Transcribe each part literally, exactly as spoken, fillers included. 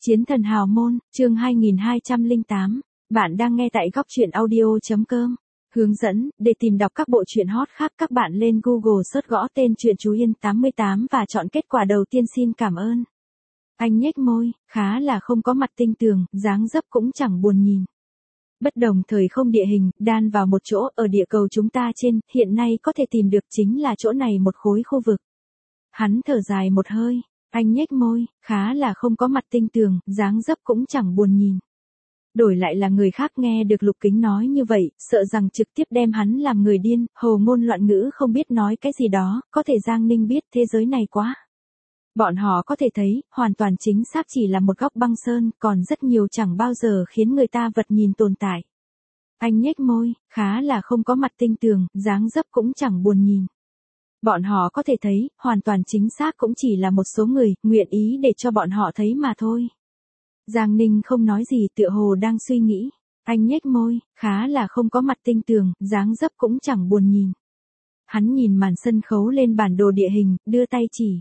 Chiến thần hào môn, chương hai nghìn hai trăm lẻ tám. Bạn đang nghe tại góc truyện audio.com. Hướng dẫn, để tìm đọc các bộ truyện hot khác các bạn lên Google search gõ tên truyện Chú Yên tám mươi tám và chọn kết quả đầu tiên. Xin cảm ơn. Anh nhếch môi, khá là không có mặt tinh tường, dáng dấp cũng chẳng buồn nhìn. Bất đồng thời không địa hình, đan vào một chỗ ở địa cầu chúng ta trên, hiện nay có thể tìm được chính là chỗ này một khối khu vực. Hắn thở dài một hơi. Anh nhếch môi, khá là không có mặt tinh tường, dáng dấp cũng chẳng buồn nhìn. Đổi lại là người khác nghe được Lục Kính nói như vậy, sợ rằng trực tiếp đem hắn làm người điên, hồ ngôn loạn ngữ không biết nói cái gì đó, có thể Giang Ninh biết thế giới này quá. Bọn họ có thể thấy, hoàn toàn chính xác chỉ là một góc băng sơn, còn rất nhiều chẳng bao giờ khiến người ta vật nhìn tồn tại. Anh nhếch môi, khá là không có mặt tinh tường, dáng dấp cũng chẳng buồn nhìn. Bọn họ có thể thấy, hoàn toàn chính xác cũng chỉ là một số người, nguyện ý để cho bọn họ thấy mà thôi. Giang Ninh không nói gì tựa hồ đang suy nghĩ. Anh nhếch môi, khá là không có mặt tinh tường, dáng dấp cũng chẳng buồn nhìn. Hắn nhìn màn sân khấu lên bản đồ địa hình, đưa tay chỉ.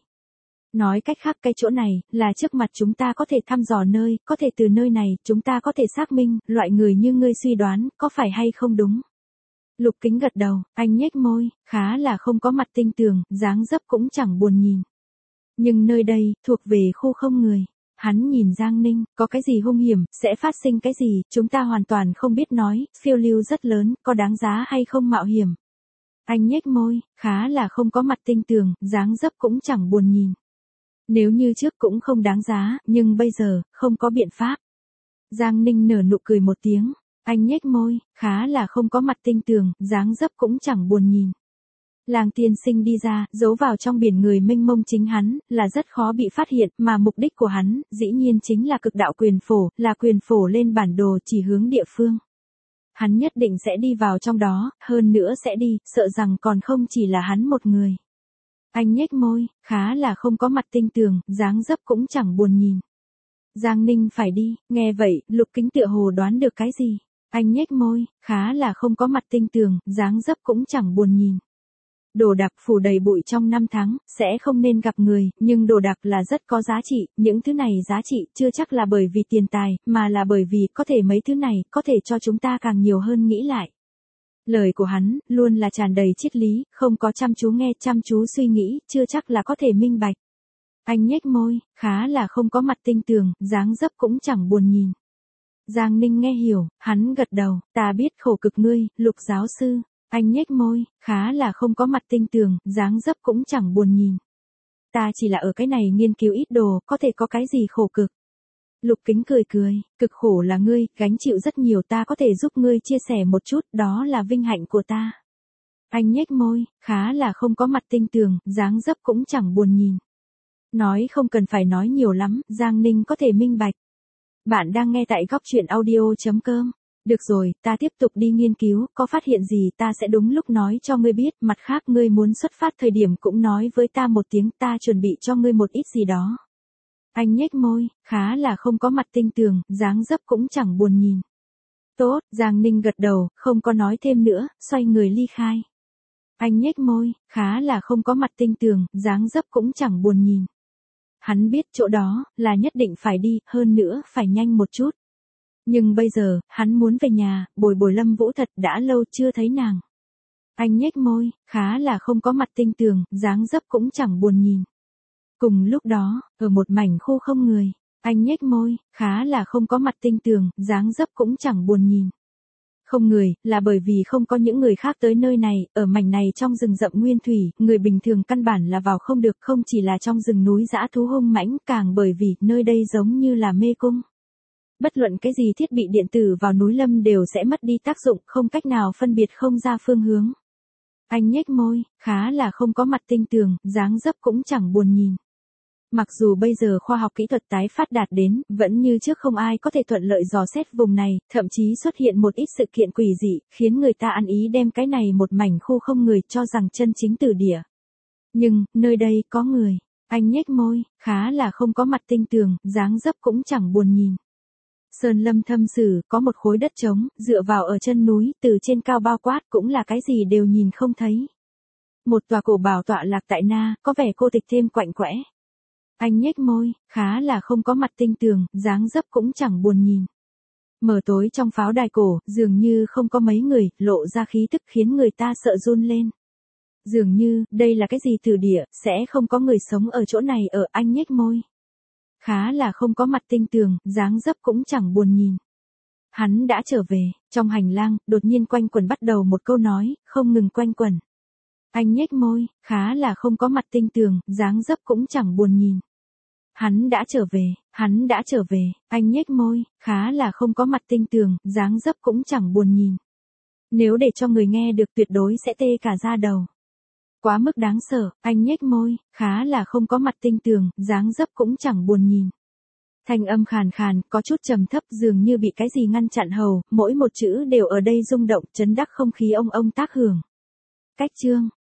Nói cách khác cái chỗ này, là trước mặt chúng ta có thể thăm dò nơi, có thể từ nơi này, chúng ta có thể xác minh, loại người như ngươi suy đoán, có phải hay không đúng. Lục Kính gật đầu, anh nhếch môi, khá là không có mặt tinh tường, dáng dấp cũng chẳng buồn nhìn. Nhưng nơi đây, thuộc về khu không người. Hắn nhìn Giang Ninh, có cái gì hung hiểm, sẽ phát sinh cái gì, chúng ta hoàn toàn không biết nói, phiêu lưu rất lớn, có đáng giá hay không mạo hiểm. Anh nhếch môi, khá là không có mặt tinh tường, dáng dấp cũng chẳng buồn nhìn. Nếu như trước cũng không đáng giá, nhưng bây giờ, không có biện pháp. Giang Ninh nở nụ cười một tiếng. Anh nhếch môi, khá là không có mặt tinh tường, dáng dấp cũng chẳng buồn nhìn. Làng tiên sinh đi ra, giấu vào trong biển người mênh mông chính hắn, là rất khó bị phát hiện, mà mục đích của hắn, dĩ nhiên chính là cực đạo quyền phổ, là quyền phổ lên bản đồ chỉ hướng địa phương. Hắn nhất định sẽ đi vào trong đó, hơn nữa sẽ đi, sợ rằng còn không chỉ là hắn một người. Anh nhếch môi, khá là không có mặt tinh tường, dáng dấp cũng chẳng buồn nhìn. Giang Ninh phải đi, nghe vậy, Lục Kính tựa hồ đoán được cái gì. Anh nhếch môi, khá là không có mặt tinh tường, dáng dấp cũng chẳng buồn nhìn. Đồ đạc phủ đầy bụi trong năm tháng, sẽ không nên gặp người, nhưng đồ đạc là rất có giá trị, những thứ này giá trị chưa chắc là bởi vì tiền tài, mà là bởi vì có thể mấy thứ này có thể cho chúng ta càng nhiều hơn nghĩ lại. Lời của hắn, luôn là tràn đầy triết lý, không có chăm chú nghe, chăm chú suy nghĩ, chưa chắc là có thể minh bạch. Anh nhếch môi, khá là không có mặt tinh tường, dáng dấp cũng chẳng buồn nhìn. Giang Ninh nghe hiểu, hắn gật đầu, ta biết khổ cực ngươi, Lục giáo sư. Anh nhếch môi, khá là không có mặt tinh tường, dáng dấp cũng chẳng buồn nhìn. Ta chỉ là ở cái này nghiên cứu ít đồ, có thể có cái gì khổ cực. Lục Kính cười cười, cực khổ là ngươi, gánh chịu rất nhiều, ta có thể giúp ngươi chia sẻ một chút, đó là vinh hạnh của ta. Anh nhếch môi, khá là không có mặt tinh tường, dáng dấp cũng chẳng buồn nhìn. Nói không cần phải nói nhiều lắm, Giang Ninh có thể minh bạch. Bạn đang nghe tại góc truyện audio.com. Được rồi, ta tiếp tục đi nghiên cứu, có phát hiện gì ta sẽ đúng lúc nói cho ngươi biết, mặt khác ngươi muốn xuất phát thời điểm cũng nói với ta một tiếng, ta chuẩn bị cho ngươi một ít gì đó. Anh nhếch môi, khá là không có mặt tinh tường, dáng dấp cũng chẳng buồn nhìn. Tốt, Giang Ninh gật đầu, không có nói thêm nữa, xoay người ly khai. Anh nhếch môi, khá là không có mặt tinh tường, dáng dấp cũng chẳng buồn nhìn. Hắn biết chỗ đó, là nhất định phải đi, hơn nữa, phải nhanh một chút. Nhưng bây giờ, hắn muốn về nhà, bồi bồi Lâm Vũ thật đã lâu chưa thấy nàng. Anh nhếch môi, khá là không có mặt tinh tường, dáng dấp cũng chẳng buồn nhìn. Cùng lúc đó, ở một mảnh khu không người, anh nhếch môi, khá là không có mặt tinh tường, dáng dấp cũng chẳng buồn nhìn. Không người, là bởi vì không có những người khác tới nơi này, ở mảnh này trong rừng rậm nguyên thủy, người bình thường căn bản là vào không được, không chỉ là trong rừng núi dã thú hung mãnh, càng bởi vì nơi đây giống như là mê cung. Bất luận cái gì thiết bị điện tử vào núi lâm đều sẽ mất đi tác dụng, không cách nào phân biệt không ra phương hướng. Anh nhếch môi, khá là không có mặt tinh tường, dáng dấp cũng chẳng buồn nhìn. Mặc dù bây giờ khoa học kỹ thuật tái phát đạt đến, vẫn như trước không ai có thể thuận lợi dò xét vùng này, thậm chí xuất hiện một ít sự kiện quỷ dị, khiến người ta ăn ý đem cái này một mảnh khu không người cho rằng chân chính tử địa. Nhưng, nơi đây có người. Anh nhếch môi, khá là không có mặt tinh tường, dáng dấp cũng chẳng buồn nhìn. Sơn lâm thâm sử, có một khối đất trống, dựa vào ở chân núi, từ trên cao bao quát cũng là cái gì đều nhìn không thấy. Một tòa cổ bảo tọa lạc tại na, có vẻ cô tịch thêm quạnh quẽ. Anh nhếch môi, khá là không có mặt tinh tường, dáng dấp cũng chẳng buồn nhìn. Mờ tối trong pháo đài cổ, dường như không có mấy người, lộ ra khí tức khiến người ta sợ run lên. Dường như, đây là cái gì từ địa, sẽ không có người sống ở chỗ này ở. Anh nhếch môi. Khá là không có mặt tinh tường, dáng dấp cũng chẳng buồn nhìn. Hắn đã trở về, trong hành lang, đột nhiên quanh quẩn bắt đầu một câu nói, không ngừng quanh quẩn. Anh nhếch môi, khá là không có mặt tinh tường, dáng dấp cũng chẳng buồn nhìn. Hắn đã trở về, hắn đã trở về, anh nhếch môi, khá là không có mặt tinh tường, dáng dấp cũng chẳng buồn nhìn. Nếu để cho người nghe được tuyệt đối sẽ tê cả da đầu. Quá mức đáng sợ, anh nhếch môi, khá là không có mặt tinh tường, dáng dấp cũng chẳng buồn nhìn. Thanh âm khàn khàn, có chút trầm thấp dường như bị cái gì ngăn chặn hầu, mỗi một chữ đều ở đây rung động, chấn đắc không khí ông ông tác hưởng. Cách chương